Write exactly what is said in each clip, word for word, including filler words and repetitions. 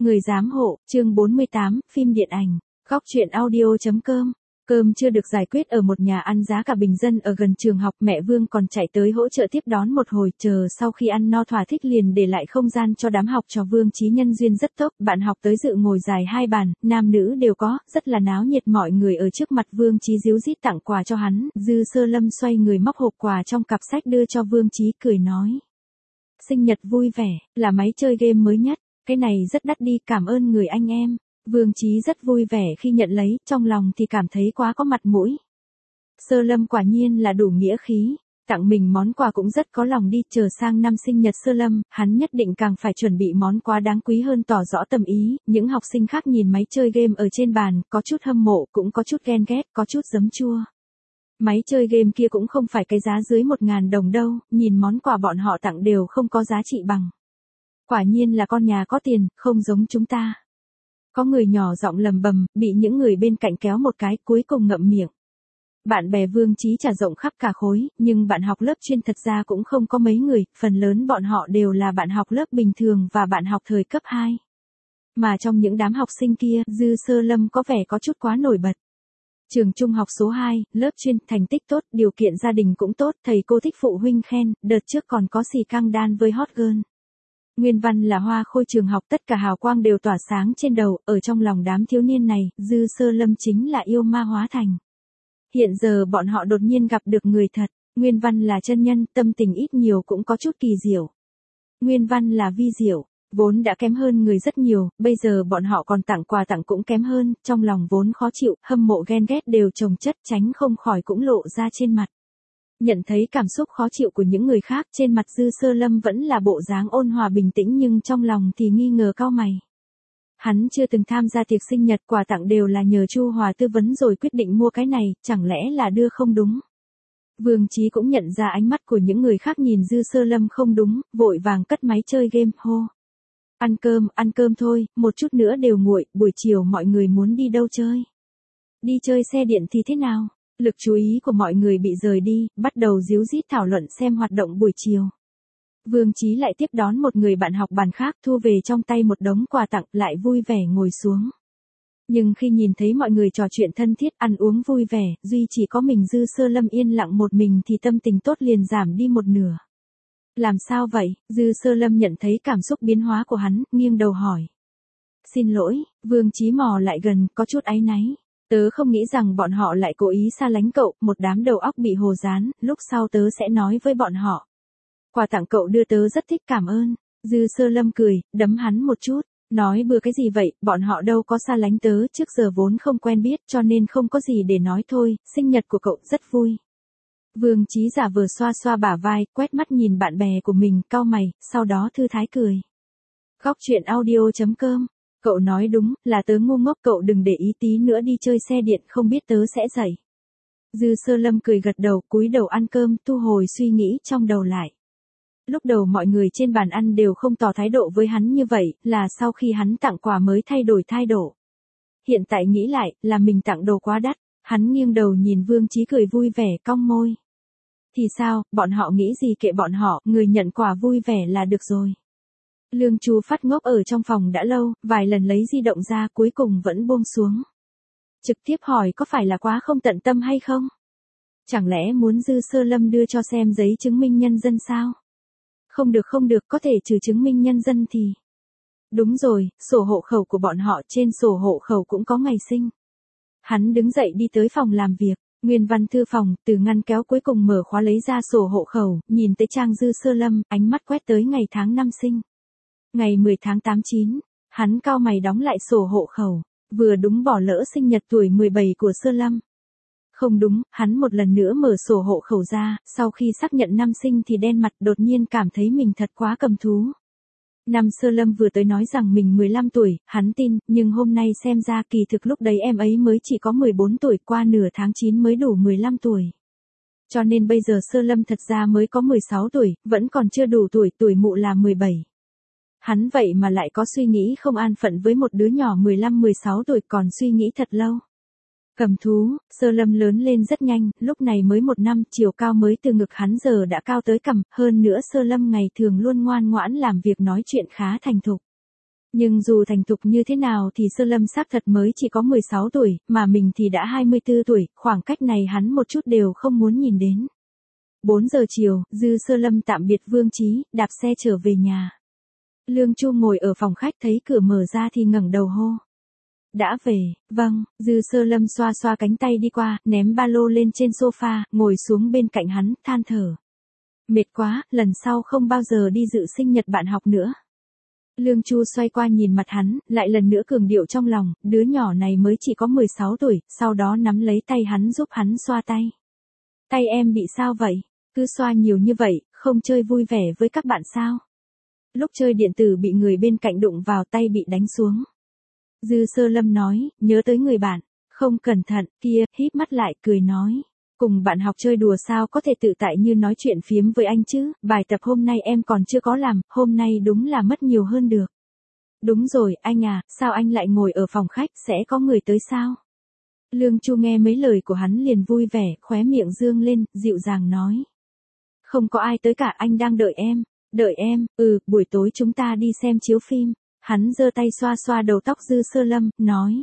Người giám hộ, chương bốn mươi tám, phim điện ảnh. Góc truyện audio.com. Cơm chưa được giải quyết ở một nhà ăn giá cả bình dân ở gần trường học, mẹ Vương còn chạy tới hỗ trợ tiếp đón một hồi, chờ sau khi ăn no thỏa thích liền để lại không gian cho đám học trò. Vương Chí nhân duyên rất tốt, bạn học tới dự ngồi dài hai bàn, nam nữ đều có, rất là náo nhiệt. Mọi người ở trước mặt Vương Chí ríu rít tặng quà cho hắn. Dư Sơ Lâm xoay người móc hộp quà trong cặp sách đưa cho Vương Chí, cười nói: sinh nhật vui vẻ, là máy chơi game mới nhất. Cái này rất đắt đi, cảm ơn người anh em. Vương Chí rất vui vẻ khi nhận lấy, trong lòng thì cảm thấy quá có mặt mũi. Sơ Lâm quả nhiên là đủ nghĩa khí, tặng mình món quà cũng rất có lòng đi, chờ sang năm sinh nhật Sơ Lâm, hắn nhất định càng phải chuẩn bị món quà đáng quý hơn, tỏ rõ tâm ý. Những học sinh khác nhìn máy chơi game ở trên bàn, có chút hâm mộ, cũng có chút ghen ghét, có chút giấm chua. Máy chơi game kia cũng không phải cái giá dưới một ngàn đồng đâu, nhìn món quà bọn họ tặng đều không có giá trị bằng. Quả nhiên là con nhà có tiền, không giống chúng ta. Có người nhỏ giọng lầm bầm, bị những người bên cạnh kéo một cái, cuối cùng ngậm miệng. Bạn bè Vương Chí trà rộng khắp cả khối, nhưng bạn học lớp chuyên thật ra cũng không có mấy người, phần lớn bọn họ đều là bạn học lớp bình thường và bạn học thời cấp hai. Mà trong những đám học sinh kia, Dư Sơ Lâm có vẻ có chút quá nổi bật. Trường trung học số hai, lớp chuyên, thành tích tốt, điều kiện gia đình cũng tốt, thầy cô thích phụ huynh khen, đợt trước còn có xì căng đan với hot girl. Nguyên văn là hoa khôi trường học, tất cả hào quang đều tỏa sáng trên đầu, ở trong lòng đám thiếu niên này, Dư Sơ Lâm chính là yêu ma hóa thành. Hiện giờ bọn họ đột nhiên gặp được người thật, nguyên văn là chân nhân, tâm tình ít nhiều cũng có chút kỳ diệu. Nguyên văn là vi diệu, vốn đã kém hơn người rất nhiều, bây giờ bọn họ còn tặng quà tặng cũng kém hơn, trong lòng vốn khó chịu, hâm mộ ghen ghét đều chồng chất, tránh không khỏi cũng lộ ra trên mặt. Nhận thấy cảm xúc khó chịu của những người khác, trên mặt Dư Sơ Lâm vẫn là bộ dáng ôn hòa bình tĩnh, nhưng trong lòng thì nghi ngờ cau mày. Hắn chưa từng tham gia tiệc sinh nhật, quà tặng đều là nhờ Chu Hòa tư vấn rồi quyết định mua cái này, chẳng lẽ là đưa không đúng. Vương Chí cũng nhận ra ánh mắt của những người khác nhìn Dư Sơ Lâm không đúng, vội vàng cất máy chơi game, hô: ăn cơm, ăn cơm thôi, một chút nữa đều nguội, buổi chiều mọi người muốn đi đâu chơi? Đi chơi xe điện thì thế nào? Lực chú ý của mọi người bị rời đi, bắt đầu ríu rít thảo luận xem hoạt động buổi chiều. Vương Chí lại tiếp đón một người bạn học bàn khác, thu về trong tay một đống quà tặng, lại vui vẻ ngồi xuống. Nhưng khi nhìn thấy mọi người trò chuyện thân thiết, ăn uống vui vẻ, duy chỉ có mình Dư Sơ Lâm yên lặng một mình thì tâm tình tốt liền giảm đi một nửa. Làm sao vậy? Dư Sơ Lâm nhận thấy cảm xúc biến hóa của hắn, nghiêng đầu hỏi. Xin lỗi. Vương Chí mò lại gần, có chút áy náy. Tớ không nghĩ rằng bọn họ lại cố ý xa lánh cậu, một đám đầu óc bị hồ dán, lúc sau tớ sẽ nói với bọn họ. Quà tặng cậu đưa tớ rất thích, cảm ơn. Dư Sơ Lâm cười, đấm hắn một chút, nói bừa cái gì vậy, bọn họ đâu có xa lánh tớ, trước giờ vốn không quen biết cho nên không có gì để nói thôi, sinh nhật của cậu rất vui. Vương Chí giả vờ xoa xoa bả vai, quét mắt nhìn bạn bè của mình, cau mày, sau đó thư thái cười. Góc truyện audio.com. Cậu nói đúng, là tớ ngu ngốc, cậu đừng để ý, tí nữa đi chơi xe điện không biết tớ sẽ dậy. Dư Sơ Lâm cười gật đầu, cúi đầu ăn cơm, thu hồi suy nghĩ trong đầu lại. Lúc đầu mọi người trên bàn ăn đều không tỏ thái độ với hắn như vậy, là sau khi hắn tặng quà mới thay đổi thái độ. Hiện tại nghĩ lại, là mình tặng đồ quá đắt, hắn nghiêng đầu nhìn Vương Chí cười vui vẻ, cong môi. Thì sao, bọn họ nghĩ gì kệ bọn họ, người nhận quà vui vẻ là được rồi. Lương Chu phát ngốc ở trong phòng đã lâu, vài lần lấy di động ra cuối cùng vẫn buông xuống. Trực tiếp hỏi có phải là quá không tận tâm hay không? Chẳng lẽ muốn Dư Sơ Lâm đưa cho xem giấy chứng minh nhân dân sao? Không được không được, có thể trừ chứng minh nhân dân thì... Đúng rồi, sổ hộ khẩu của bọn họ, trên sổ hộ khẩu cũng có ngày sinh. Hắn đứng dậy đi tới phòng làm việc, nguyên văn thư phòng, từ ngăn kéo cuối cùng mở khóa lấy ra sổ hộ khẩu, nhìn tới trang Dư Sơ Lâm, ánh mắt quét tới ngày tháng năm sinh. Ngày mười tháng tám chín, hắn cau mày đóng lại sổ hộ khẩu, vừa đúng bỏ lỡ sinh nhật tuổi mười bảy của Sơ Lâm. Không đúng, hắn một lần nữa mở sổ hộ khẩu ra, sau khi xác nhận năm sinh thì đen mặt, đột nhiên cảm thấy mình thật quá cầm thú. Năm Sơ Lâm vừa tới nói rằng mình mười lăm tuổi, hắn tin, nhưng hôm nay xem ra kỳ thực lúc đấy em ấy mới chỉ có mười bốn tuổi, qua nửa tháng chín mới đủ mười lăm tuổi. Cho nên bây giờ Sơ Lâm thật ra mới có mười sáu tuổi, vẫn còn chưa đủ tuổi, tuổi mụ là mười bảy. Hắn vậy mà lại có suy nghĩ không an phận với một đứa nhỏ mười lăm mười sáu tuổi, còn suy nghĩ thật lâu. Cầm thú, Sơ Lâm lớn lên rất nhanh, lúc này mới một năm, chiều cao mới từ ngực hắn giờ đã cao tới cằm, hơn nữa Sơ Lâm ngày thường luôn ngoan ngoãn làm việc, nói chuyện khá thành thục. Nhưng dù thành thục như thế nào thì Sơ Lâm xác thật mới chỉ có mười sáu tuổi, mà mình thì đã hai mươi tư tuổi, khoảng cách này hắn một chút đều không muốn nhìn đến. bốn giờ chiều, Dư Sơ Lâm tạm biệt Vương Chí, đạp xe trở về nhà. Lương Chu ngồi ở phòng khách thấy cửa mở ra thì ngẩng đầu hô. Đã về, vâng, Dư Sơ Lâm xoa xoa cánh tay đi qua, ném ba lô lên trên sofa, ngồi xuống bên cạnh hắn, than thở. Mệt quá, lần sau không bao giờ đi dự sinh nhật bạn học nữa. Lương Chu xoay qua nhìn mặt hắn, lại lần nữa cường điệu trong lòng, đứa nhỏ này mới chỉ có mười sáu tuổi, sau đó nắm lấy tay hắn giúp hắn xoa tay. Tay em bị sao vậy? Cứ xoa nhiều như vậy, không chơi vui vẻ với các bạn sao? Lúc chơi điện tử bị người bên cạnh đụng vào tay bị đánh xuống. Dư Sơ Lâm nói, nhớ tới người bạn, không cẩn thận, kia, híp mắt lại cười nói. Cùng bạn học chơi đùa sao có thể tự tại như nói chuyện phiếm với anh chứ, bài tập hôm nay em còn chưa có làm, hôm nay đúng là mất nhiều hơn được. Đúng rồi, anh à, sao anh lại ngồi ở phòng khách, sẽ có người tới sao? Lương Chu nghe mấy lời của hắn liền vui vẻ, khóe miệng dương lên, dịu dàng nói. Không có ai tới cả, anh đang đợi em. Đợi em, ừ, buổi tối chúng ta đi xem chiếu phim. Hắn giơ tay xoa xoa đầu tóc Dư Sơ Lâm, nói.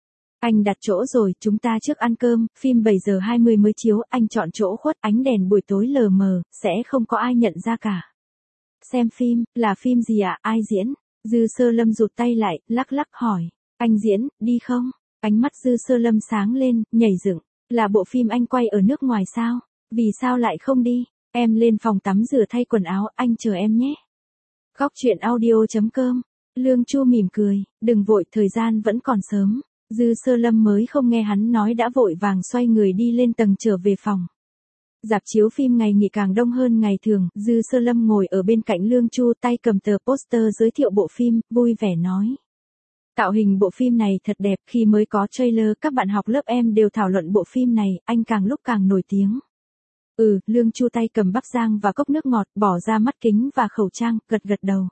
Anh đặt chỗ rồi, chúng ta trước ăn cơm, phim bảy giờ hai mươi mới chiếu, anh chọn chỗ khuất, ánh đèn buổi tối lờ mờ, sẽ không có ai nhận ra cả. Xem phim, là phim gì ạ, à? Ai diễn? Dư Sơ Lâm rụt tay lại, lắc lắc hỏi. Anh diễn, đi không? Ánh mắt Dư Sơ Lâm sáng lên, nhảy dựng. Là bộ phim anh quay ở nước ngoài sao? Vì sao lại không đi? Em lên phòng tắm rửa thay quần áo, anh chờ em nhé. Góc truyện audio chấm com. Lương Chu mỉm cười, đừng vội, thời gian vẫn còn sớm. Dư Sơ Lâm mới không nghe hắn nói đã vội vàng xoay người đi lên tầng trở về phòng. Rạp chiếu phim ngày nghỉ càng đông hơn ngày thường, Dư Sơ Lâm ngồi ở bên cạnh Lương Chu, tay cầm tờ poster giới thiệu bộ phim, vui vẻ nói. Tạo hình bộ phim này thật đẹp, khi mới có trailer các bạn học lớp em đều thảo luận bộ phim này, anh càng lúc càng nổi tiếng. Ừ, Lương Chu tay cầm bắp rang và cốc nước ngọt, bỏ ra mắt kính và khẩu trang, gật gật đầu.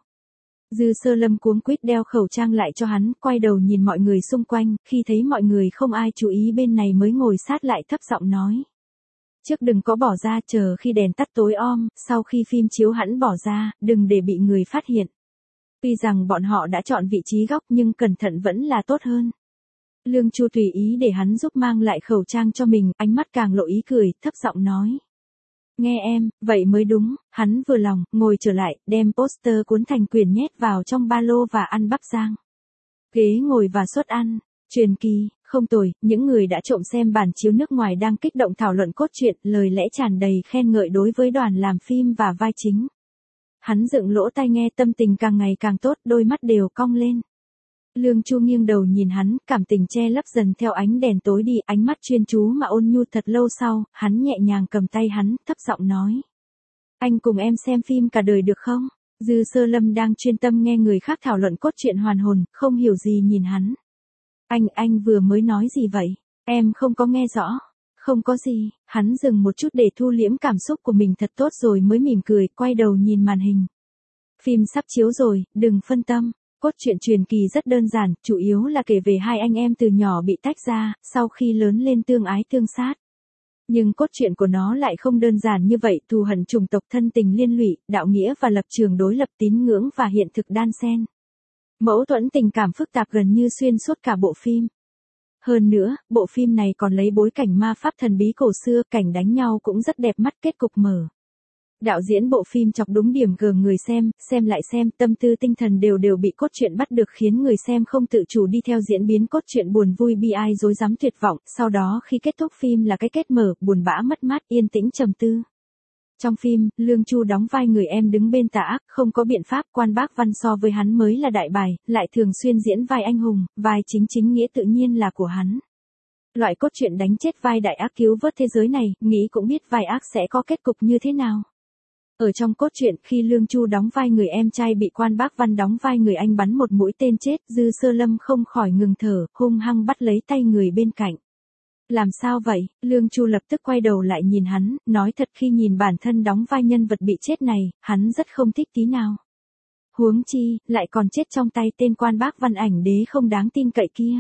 Dư Sơ Lâm cuống quýt đeo khẩu trang lại cho hắn, quay đầu nhìn mọi người xung quanh, khi thấy mọi người không ai chú ý bên này mới ngồi sát lại thấp giọng nói. Trước đừng có bỏ ra, chờ khi đèn tắt tối om, sau khi phim chiếu hẵn bỏ ra, đừng để bị người phát hiện. Tuy rằng bọn họ đã chọn vị trí góc nhưng cẩn thận vẫn là tốt hơn. Lương Chu tùy ý để hắn giúp mang lại khẩu trang cho mình, ánh mắt càng lộ ý cười, thấp giọng nói. Nghe em, vậy mới đúng, hắn vừa lòng, ngồi trở lại, đem poster cuốn thành quyển nhét vào trong ba lô và ăn bắp rang. Ghế ngồi và suất ăn, truyền kỳ, không tồi, những người đã trộm xem bản chiếu nước ngoài đang kích động thảo luận cốt truyện, lời lẽ tràn đầy khen ngợi đối với đoàn làm phim và vai chính. Hắn dựng lỗ tai nghe, tâm tình càng ngày càng tốt, đôi mắt đều cong lên. Lương Chu nghiêng đầu nhìn hắn, cảm tình che lấp dần theo ánh đèn tối đi, ánh mắt chuyên chú mà ôn nhu. Thật lâu sau, hắn nhẹ nhàng cầm tay hắn, thấp giọng nói. Anh cùng em xem phim cả đời được không? Dư Sơ Lâm đang chuyên tâm nghe người khác thảo luận cốt truyện hoàn hồn, không hiểu gì nhìn hắn. Anh, anh vừa mới nói gì vậy? Em không có nghe rõ. Không có gì, hắn dừng một chút để thu liễm cảm xúc của mình thật tốt rồi mới mỉm cười, quay đầu nhìn màn hình. Phim sắp chiếu rồi, đừng phân tâm. Cốt truyện truyền kỳ rất đơn giản, chủ yếu là kể về hai anh em từ nhỏ bị tách ra, sau khi lớn lên tương ái tương sát. Nhưng cốt truyện của nó lại không đơn giản như vậy, thù hận chủng tộc, thân tình liên lụy, đạo nghĩa và lập trường đối lập, tín ngưỡng và hiện thực đan xen. Mâu thuẫn tình cảm phức tạp gần như xuyên suốt cả bộ phim. Hơn nữa, bộ phim này còn lấy bối cảnh ma pháp thần bí cổ xưa, cảnh đánh nhau cũng rất đẹp mắt, kết cục mở. Đạo diễn bộ phim chọc đúng điểm gờ người xem, xem lại xem, tâm tư tinh thần đều đều bị cốt truyện bắt được, khiến người xem không tự chủ đi theo diễn biến cốt truyện buồn vui bi ai rối rắm tuyệt vọng, sau đó khi kết thúc phim là cái kết mở, buồn bã mất mát, yên tĩnh trầm tư. Trong phim, Lương Chu đóng vai người em đứng bên tà ác, không có biện pháp, Quan Bác Văn so với hắn mới là đại bài, lại thường xuyên diễn vai anh hùng, vai chính chính nghĩa tự nhiên là của hắn. Loại cốt truyện đánh chết vai đại ác cứu vớt thế giới này, nghĩ cũng biết vai ác sẽ có kết cục như thế nào. Ở trong cốt truyện, khi Lương Chu đóng vai người em trai bị Quan Bác Văn đóng vai người anh bắn một mũi tên chết, Dư Sơ Lâm không khỏi ngừng thở, hung hăng bắt lấy tay người bên cạnh. Làm sao vậy? Lương Chu lập tức quay đầu lại nhìn hắn, nói thật khi nhìn bản thân đóng vai nhân vật bị chết này, hắn rất không thích tí nào. Huống chi, lại còn chết trong tay tên Quan Bác Văn ảnh đế không đáng tin cậy kia.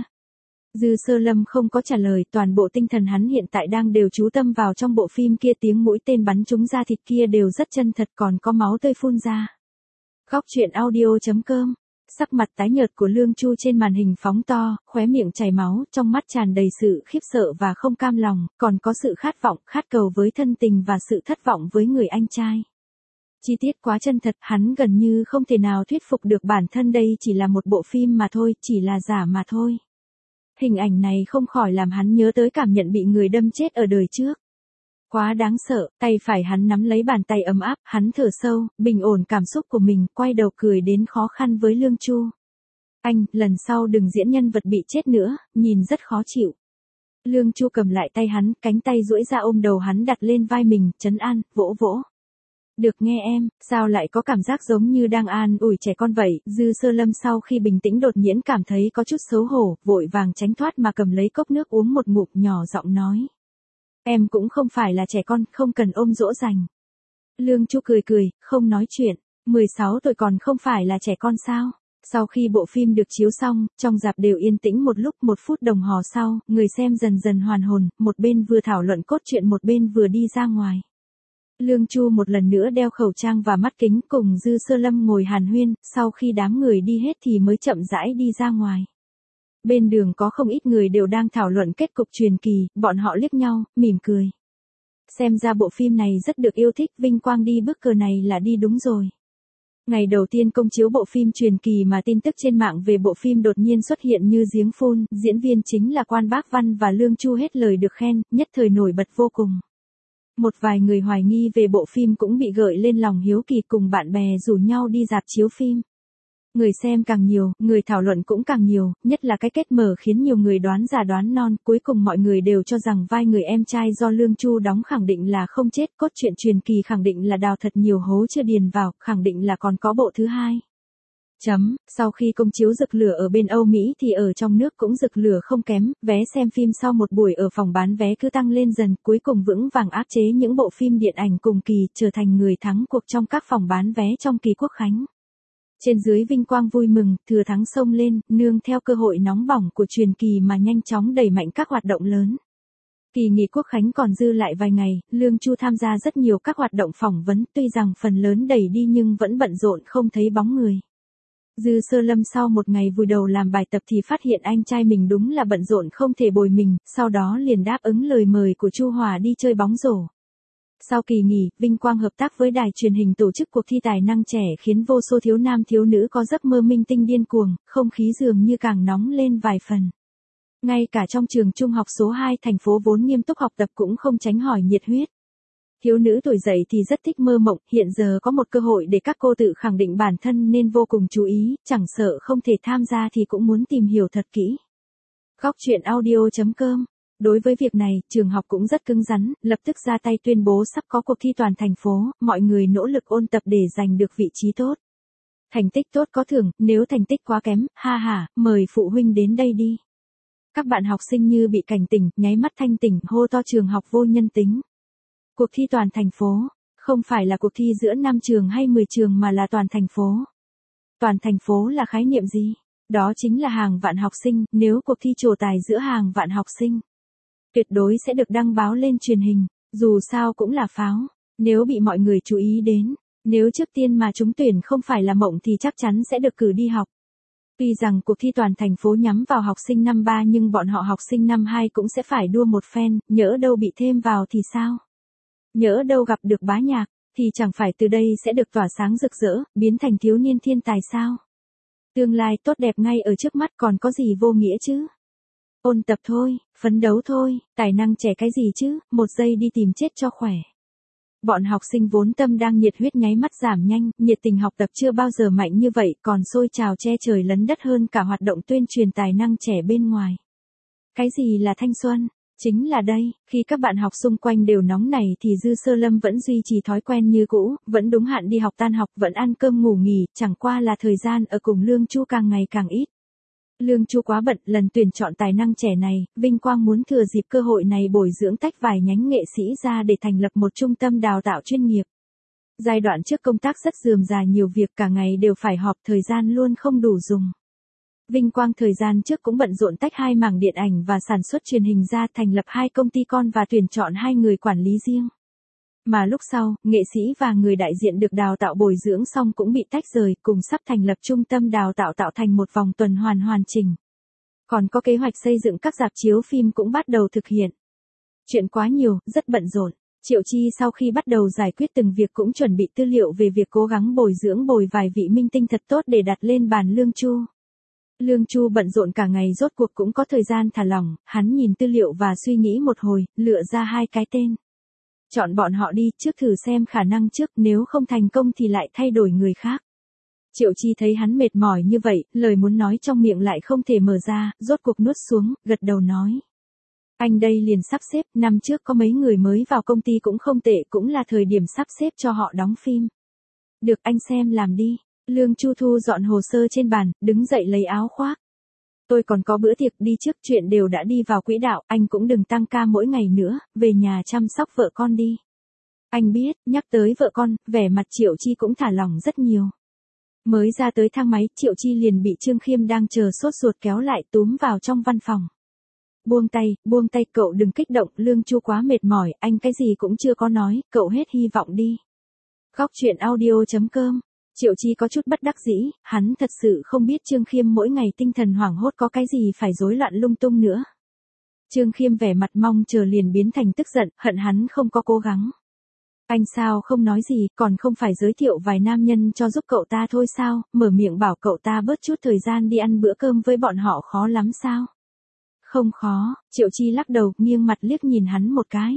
Dư Sơ Lâm không có trả lời, toàn bộ tinh thần hắn hiện tại đang đều chú tâm vào trong bộ phim kia, tiếng mũi tên bắn trúng da thịt kia đều rất chân thật, còn có máu tươi phun ra. Góc truyện audio chấm com Sắc mặt tái nhợt của Lương Chu trên màn hình phóng to, khóe miệng chảy máu, trong mắt tràn đầy sự khiếp sợ và không cam lòng, còn có sự khát vọng, khát cầu với thân tình và sự thất vọng với người anh trai. Chi tiết quá chân thật, hắn gần như không thể nào thuyết phục được bản thân đây chỉ là một bộ phim mà thôi, chỉ là giả mà thôi. Hình ảnh này không khỏi làm hắn nhớ tới cảm nhận bị người đâm chết ở đời trước. Quá đáng sợ, tay phải hắn nắm lấy bàn tay ấm áp, hắn thở sâu, bình ổn cảm xúc của mình, quay đầu cười đến khó khăn với Lương Chu. Anh, lần sau đừng diễn nhân vật bị chết nữa, nhìn rất khó chịu. Lương Chu cầm lại tay hắn, cánh tay duỗi ra ôm đầu hắn đặt lên vai mình, trấn an, vỗ vỗ. Được nghe em, sao lại có cảm giác giống như đang an ủi trẻ con vậy, Dư Sơ Lâm sau khi bình tĩnh đột nhiên cảm thấy có chút xấu hổ, vội vàng tránh thoát mà cầm lấy cốc nước uống một ngụm, nhỏ giọng nói. Em cũng không phải là trẻ con, không cần ôm dỗ dành. Lương Chu cười cười, không nói chuyện, mười sáu tuổi còn không phải là trẻ con sao? Sau khi bộ phim được chiếu xong, trong rạp đều yên tĩnh một lúc, một phút đồng hồ sau, người xem dần dần hoàn hồn, một bên vừa thảo luận cốt truyện một bên vừa đi ra ngoài. Lương Chu một lần nữa đeo khẩu trang và mắt kính cùng Dư Sơ Lâm ngồi hàn huyên, sau khi đám người đi hết thì mới chậm rãi đi ra ngoài. Bên đường có không ít người đều đang thảo luận kết cục truyền kỳ, bọn họ liếc nhau, mỉm cười. Xem ra bộ phim này rất được yêu thích, vinh quang đi bước cờ này là đi đúng rồi. Ngày đầu tiên công chiếu bộ phim truyền kỳ mà tin tức trên mạng về bộ phim đột nhiên xuất hiện như giếng phun, diễn viên chính là Quan Bác Văn và Lương Chu hết lời được khen, nhất thời nổi bật vô cùng. Một vài người hoài nghi về bộ phim cũng bị gợi lên lòng hiếu kỳ, cùng bạn bè rủ nhau đi rạp chiếu phim. Người xem càng nhiều, người thảo luận cũng càng nhiều, nhất là cái kết mở khiến nhiều người đoán già đoán non, cuối cùng mọi người đều cho rằng vai người em trai do Lương Chu đóng khẳng định là không chết, cốt truyện truyền kỳ khẳng định là đào thật nhiều hố chưa điền vào, khẳng định là còn có bộ thứ hai. Chấm, sau khi công chiếu rực lửa ở bên Âu Mỹ thì ở trong nước cũng rực lửa không kém, vé xem phim sau một buổi ở phòng bán vé cứ tăng lên dần, cuối cùng vững vàng áp chế những bộ phim điện ảnh cùng kỳ, trở thành người thắng cuộc trong các phòng bán vé trong kỳ Quốc khánh. Trên dưới vinh quang vui mừng, thừa thắng xông lên, nương theo cơ hội nóng bỏng của truyền kỳ mà nhanh chóng đẩy mạnh các hoạt động lớn. Kỳ nghỉ Quốc khánh còn dư lại vài ngày, Lương Chu tham gia rất nhiều các hoạt động phỏng vấn, tuy rằng phần lớn đẩy đi nhưng vẫn bận rộn không thấy bóng người. Dư Sơ Lâm sau một ngày vùi đầu làm bài tập thì phát hiện anh trai mình đúng là bận rộn không thể bồi mình, sau đó liền đáp ứng lời mời của Chu Hòa đi chơi bóng rổ. Sau kỳ nghỉ, vinh quang hợp tác với đài truyền hình tổ chức cuộc thi tài năng trẻ khiến vô số thiếu nam thiếu nữ có giấc mơ minh tinh điên cuồng, không khí dường như càng nóng lên vài phần. Ngay cả trong trường trung học số hai thành phố vốn nghiêm túc học tập cũng không tránh hỏi nhiệt huyết. Thiếu nữ tuổi dậy thì rất thích mơ mộng, hiện giờ có một cơ hội để các cô tự khẳng định bản thân nên vô cùng chú ý, chẳng sợ không thể tham gia thì cũng muốn tìm hiểu thật kỹ. Góc truyện audio chấm com. Đối với việc này, trường học cũng rất cứng rắn, lập tức ra tay tuyên bố sắp có cuộc thi toàn thành phố, mọi người nỗ lực ôn tập để giành được vị trí tốt. Thành tích tốt có thưởng, nếu thành tích quá kém, ha ha, mời phụ huynh đến đây đi. Các bạn học sinh như bị cảnh tỉnh, nháy mắt thanh tỉnh, hô to trường học vô nhân tính. Cuộc thi toàn thành phố, không phải là cuộc thi giữa năm trường hay mười trường mà là toàn thành phố. Toàn thành phố là khái niệm gì? Đó chính là hàng vạn học sinh, nếu cuộc thi trổ tài giữa hàng vạn học sinh, tuyệt đối sẽ được đăng báo lên truyền hình, dù sao cũng là pháo, nếu bị mọi người chú ý đến, nếu trước tiên mà trúng tuyển không phải là mộng thì chắc chắn sẽ được cử đi học. Tuy rằng cuộc thi toàn thành phố nhắm vào học sinh năm ba nhưng bọn họ học sinh năm hai cũng sẽ phải đua một phen, nhỡ đâu bị thêm vào thì sao? Nhỡ đâu gặp được bá nhạc, thì chẳng phải từ đây sẽ được tỏa sáng rực rỡ, biến thành thiếu niên thiên tài sao? Tương lai tốt đẹp ngay ở trước mắt còn có gì vô nghĩa chứ? Ôn tập thôi, phấn đấu thôi, tài năng trẻ cái gì chứ, một giây đi tìm chết cho khỏe. Bọn học sinh vốn tâm đang nhiệt huyết nháy mắt giảm nhanh, nhiệt tình học tập chưa bao giờ mạnh như vậy, còn sôi trào che trời lấn đất hơn cả hoạt động tuyên truyền tài năng trẻ bên ngoài. Cái gì là thanh xuân? Chính là đây, khi các bạn học xung quanh đều nóng này thì Dư Sơ Lâm vẫn duy trì thói quen như cũ, vẫn đúng hạn đi học tan học, vẫn ăn cơm ngủ nghỉ, chẳng qua là thời gian ở cùng Lương Chu càng ngày càng ít. Lương Chu quá bận, lần tuyển chọn tài năng trẻ này, vinh quang muốn thừa dịp cơ hội này bồi dưỡng tách vài nhánh nghệ sĩ ra để thành lập một trung tâm đào tạo chuyên nghiệp. Giai đoạn trước công tác rất rườm rà nhiều việc, cả ngày đều phải họp, thời gian luôn không đủ dùng. Vinh quang thời gian trước cũng bận rộn tách hai mảng điện ảnh và sản xuất truyền hình ra, thành lập hai công ty con và tuyển chọn hai người quản lý riêng. Mà lúc sau, nghệ sĩ và người đại diện được đào tạo bồi dưỡng xong cũng bị tách rời, cùng sắp thành lập trung tâm đào tạo tạo thành một vòng tuần hoàn hoàn chỉnh. Còn có kế hoạch xây dựng các rạp chiếu phim cũng bắt đầu thực hiện. Chuyện quá nhiều, rất bận rộn. Triệu Chi sau khi bắt đầu giải quyết từng việc cũng chuẩn bị tư liệu về việc cố gắng bồi dưỡng bồi vài vị minh tinh thật tốt để đặt lên bàn Lương Chu. Lương Chu bận rộn cả ngày rốt cuộc cũng có thời gian thả lỏng, hắn nhìn tư liệu và suy nghĩ một hồi, lựa ra hai cái tên. Chọn bọn họ đi, trước thử xem khả năng trước, nếu không thành công thì lại thay đổi người khác. Triệu Chi thấy hắn mệt mỏi như vậy, lời muốn nói trong miệng lại không thể mở ra, rốt cuộc nuốt xuống, gật đầu nói. Anh đây liền sắp xếp, năm trước có mấy người mới vào công ty cũng không tệ, cũng là thời điểm sắp xếp cho họ đóng phim. Được, anh xem làm đi. Lương Chu thu dọn hồ sơ trên bàn, đứng dậy lấy áo khoác. Tôi còn có bữa tiệc, đi trước, chuyện đều đã đi vào quỹ đạo, anh cũng đừng tăng ca mỗi ngày nữa, về nhà chăm sóc vợ con đi. Anh biết, nhắc tới vợ con, vẻ mặt Triệu Chi cũng thả lỏng rất nhiều. Mới ra tới thang máy, Triệu Chi liền bị Trương Khiêm đang chờ sốt ruột kéo lại túm vào trong văn phòng. Buông tay, buông tay, cậu đừng kích động, Lương Chu quá mệt mỏi, anh cái gì cũng chưa có nói, cậu hết hy vọng đi. Góc truyện audio chấm com. Triệu Chi có chút bất đắc dĩ, hắn thật sự không biết Trương Khiêm mỗi ngày tinh thần hoảng hốt có cái gì phải rối loạn lung tung nữa. Trương Khiêm vẻ mặt mong chờ liền biến thành tức giận, hận hắn không có cố gắng. Anh sao không nói gì, còn không phải giới thiệu vài nam nhân cho giúp cậu ta thôi sao, mở miệng bảo cậu ta bớt chút thời gian đi ăn bữa cơm với bọn họ khó lắm sao? Không khó, Triệu Chi lắc đầu, nghiêng mặt liếc nhìn hắn một cái.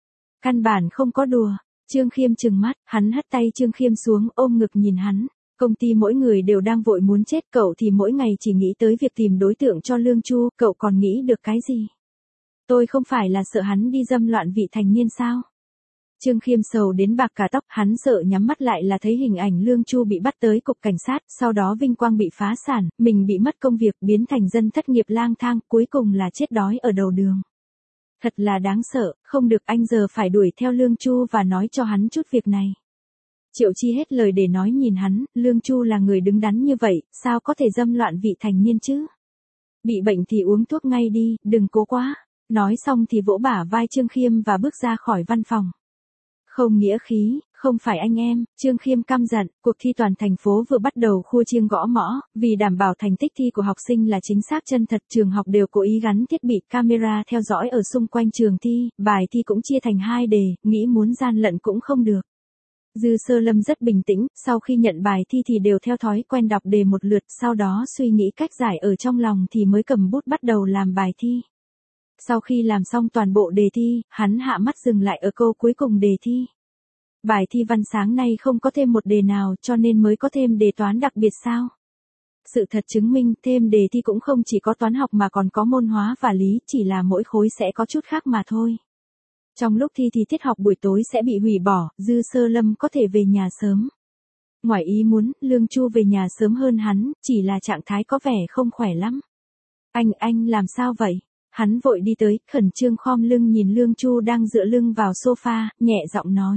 Căn bản không có đùa. Trương Khiêm trừng mắt, hắn hất tay Trương Khiêm xuống, ôm ngực nhìn hắn. Công ty mỗi người đều đang vội muốn chết, cậu thì mỗi ngày chỉ nghĩ tới việc tìm đối tượng cho Lương Chu, cậu còn nghĩ được cái gì? Tôi không phải là sợ hắn đi dâm loạn vị thành niên sao? Trương Khiêm sầu đến bạc cả tóc, hắn sợ nhắm mắt lại là thấy hình ảnh Lương Chu bị bắt tới cục cảnh sát, sau đó vinh quang bị phá sản, mình bị mất công việc, biến thành dân thất nghiệp lang thang, cuối cùng là chết đói ở đầu đường. Thật là đáng sợ, không được, anh giờ phải đuổi theo Lương Chu và nói cho hắn chút việc này. Triệu Chi hết lời để nói nhìn hắn, Lương Chu là người đứng đắn như vậy, sao có thể dâm loạn vị thành niên chứ? Bị bệnh thì uống thuốc ngay đi, đừng cố quá. Nói xong thì vỗ bả vai Trương Khiêm và bước ra khỏi văn phòng. Không nghĩa khí, không phải anh em, Trương Khiêm căm giận, cuộc thi toàn thành phố vừa bắt đầu khua chiêng gõ mõ, vì đảm bảo thành tích thi của học sinh là chính xác chân thật, trường học đều cố ý gắn thiết bị camera theo dõi ở xung quanh trường thi, bài thi cũng chia thành hai đề, nghĩ muốn gian lận cũng không được. Dư Sơ Lâm rất bình tĩnh, sau khi nhận bài thi thì đều theo thói quen đọc đề một lượt, sau đó suy nghĩ cách giải ở trong lòng thì mới cầm bút bắt đầu làm bài thi. Sau khi làm xong toàn bộ đề thi, hắn hạ mắt dừng lại ở câu cuối cùng đề thi. Bài thi văn sáng nay không có thêm một đề nào cho nên mới có thêm đề toán đặc biệt sao? Sự thật chứng minh thêm đề thi cũng không chỉ có toán học mà còn có môn hóa và lý, chỉ là mỗi khối sẽ có chút khác mà thôi. Trong lúc thi thì tiết học buổi tối sẽ bị hủy bỏ, Dư Sơ Lâm có thể về nhà sớm. Ngoài ý muốn, Lương Chu về nhà sớm hơn hắn, chỉ là trạng thái có vẻ không khỏe lắm. Anh, anh làm sao vậy? Hắn vội đi tới, khẩn trương khom lưng nhìn Lương Chu đang dựa lưng vào sofa, nhẹ giọng nói.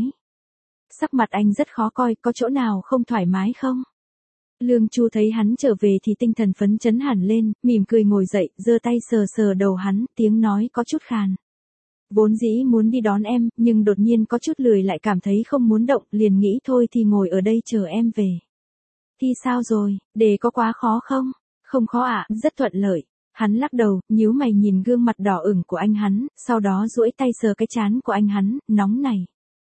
Sắc mặt anh rất khó coi, có chỗ nào không thoải mái không? Lương Chu thấy hắn trở về thì tinh thần phấn chấn hẳn lên, mỉm cười ngồi dậy, giơ tay sờ sờ đầu hắn, tiếng nói có chút khàn. Vốn dĩ muốn đi đón em, nhưng đột nhiên có chút lười lại cảm thấy không muốn động, liền nghĩ thôi thì ngồi ở đây chờ em về. Thì sao rồi, đề có quá khó không? Không khó ạ, à, rất thuận lợi. Hắn lắc đầu, nhíu mày nhìn gương mặt đỏ ửng của anh hắn, sau đó duỗi tay sờ cái trán của anh hắn, nóng này.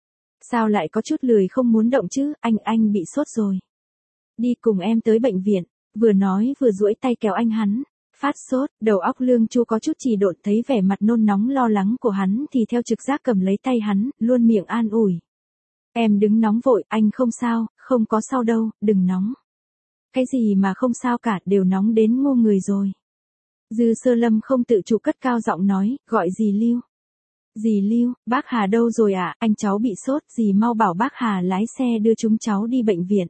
Sao lại có chút lười không muốn động chứ, anh, anh bị sốt rồi. Đi cùng em tới bệnh viện, vừa nói vừa duỗi tay kéo anh hắn. Phát sốt, đầu óc Lương Chu có chút trì độn, thấy vẻ mặt nôn nóng lo lắng của hắn thì theo trực giác cầm lấy tay hắn, luôn miệng an ủi. Em đừng nóng vội, anh không sao, không có sao đâu, đừng nóng. Cái gì mà không sao cả, đều nóng đến ngu người rồi. Dư Sơ Lâm không tự chủ cất cao giọng nói, gọi dì Lưu. Dì Lưu, bác Hà đâu rồi ạ, à? Anh cháu bị sốt, dì mau bảo bác Hà lái xe đưa chúng cháu đi bệnh viện.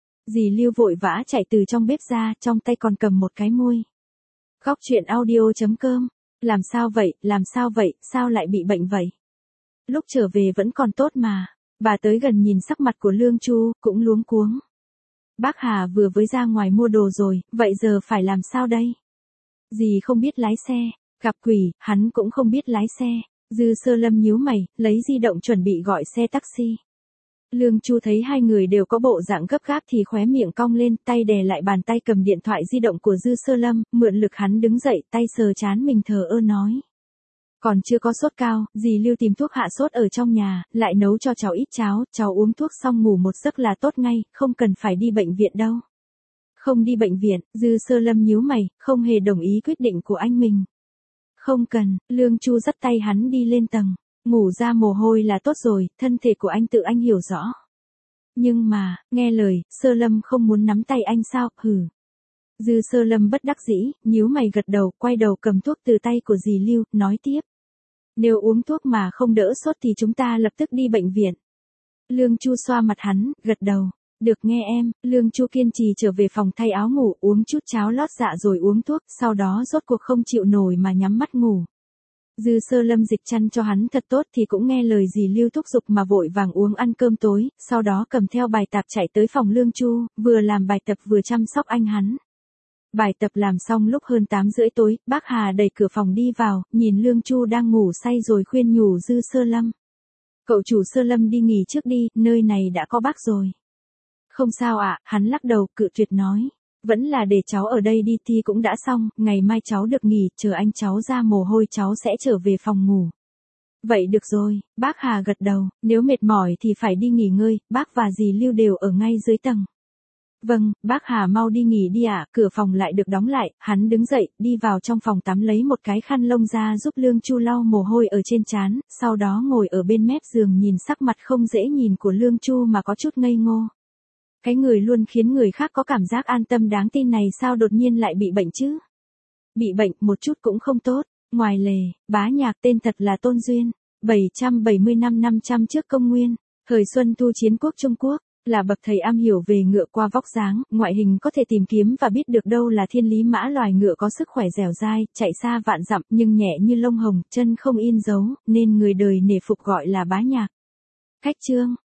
Dì Lưu vội vã chạy từ trong bếp ra, trong tay còn cầm một cái muôi. Góc truyện audio chấm com. Làm sao vậy, làm sao vậy, sao lại bị bệnh vậy? Lúc trở về vẫn còn tốt mà. Bà tới gần nhìn sắc mặt của Lương Chu, cũng luống cuống. Bác Hà vừa mới ra ngoài mua đồ rồi, vậy giờ phải làm sao đây? Dì không biết lái xe, gặp quỷ, hắn cũng không biết lái xe. Dư Sơ Lâm nhíu mày, lấy di động chuẩn bị gọi xe taxi. Lương Chu thấy hai người đều có bộ dạng gấp gáp thì khóe miệng cong lên, tay đè lại bàn tay cầm điện thoại di động của Dư Sơ Lâm, mượn lực hắn đứng dậy, tay sờ trán mình thờ ơ nói. Còn chưa có sốt cao, dì Lưu tìm thuốc hạ sốt ở trong nhà, lại nấu cho cháu ít cháo, cháu uống thuốc xong ngủ một giấc là tốt ngay, không cần phải đi bệnh viện đâu. Không đi bệnh viện, Dư Sơ Lâm nhíu mày, không hề đồng ý quyết định của anh mình. Không cần, Lương Chu dắt tay hắn đi lên tầng. Ngủ ra mồ hôi là tốt rồi, thân thể của anh tự anh hiểu rõ. Nhưng mà, nghe lời, Sơ Lâm không muốn nắm tay anh sao, hừ. Dư Sơ Lâm bất đắc dĩ, nhíu mày gật đầu, quay đầu cầm thuốc từ tay của dì Lưu, nói tiếp. Nếu uống thuốc mà không đỡ sốt thì chúng ta lập tức đi bệnh viện. Lương Chu xoa mặt hắn, gật đầu. Được nghe em, Lương Chu kiên trì trở về phòng thay áo ngủ, uống chút cháo lót dạ rồi uống thuốc, sau đó rốt cuộc không chịu nổi mà nhắm mắt ngủ. Dư Sơ Lâm dịch chăn cho hắn thật tốt thì cũng nghe lời dì Lưu thúc giục mà vội vàng uống ăn cơm tối, sau đó cầm theo bài tập chạy tới phòng Lương Chu, vừa làm bài tập vừa chăm sóc anh hắn. Bài tập làm xong lúc hơn tám rưỡi tối, bác Hà đẩy cửa phòng đi vào, nhìn Lương Chu đang ngủ say rồi khuyên nhủ Dư Sơ Lâm. Cậu chủ Sơ Lâm đi nghỉ trước đi, nơi này đã có bác rồi. Không sao ạ, à, hắn lắc đầu, cự tuyệt nói. Vẫn là để cháu ở đây đi, thi cũng đã xong, ngày mai cháu được nghỉ, chờ anh cháu ra mồ hôi cháu sẽ trở về phòng ngủ. Vậy được rồi, bác Hà gật đầu, nếu mệt mỏi thì phải đi nghỉ ngơi, bác và dì Lưu đều ở ngay dưới tầng. Vâng, bác Hà mau đi nghỉ đi ạ, à, cửa phòng lại được đóng lại, hắn đứng dậy, đi vào trong phòng tắm lấy một cái khăn lông ra giúp Lương Chu lau mồ hôi ở trên trán, sau đó ngồi ở bên mép giường nhìn sắc mặt không dễ nhìn của Lương Chu mà có chút ngây ngô. Cái người luôn khiến người khác có cảm giác an tâm đáng tin này sao đột nhiên lại bị bệnh chứ? Bị bệnh một chút cũng không tốt. Ngoài lề, bá nhạc tên thật là Tôn Duyên, bảy trăm bảy mươi năm năm trăm trước công nguyên, thời Xuân Thu chiến quốc Trung Quốc, là bậc thầy am hiểu về ngựa qua vóc dáng, ngoại hình có thể tìm kiếm và biết được đâu là thiên lý mã, loài ngựa có sức khỏe dẻo dai, chạy xa vạn dặm nhưng nhẹ như lông hồng, chân không in dấu, nên người đời nể phục gọi là bá nhạc. Khách chương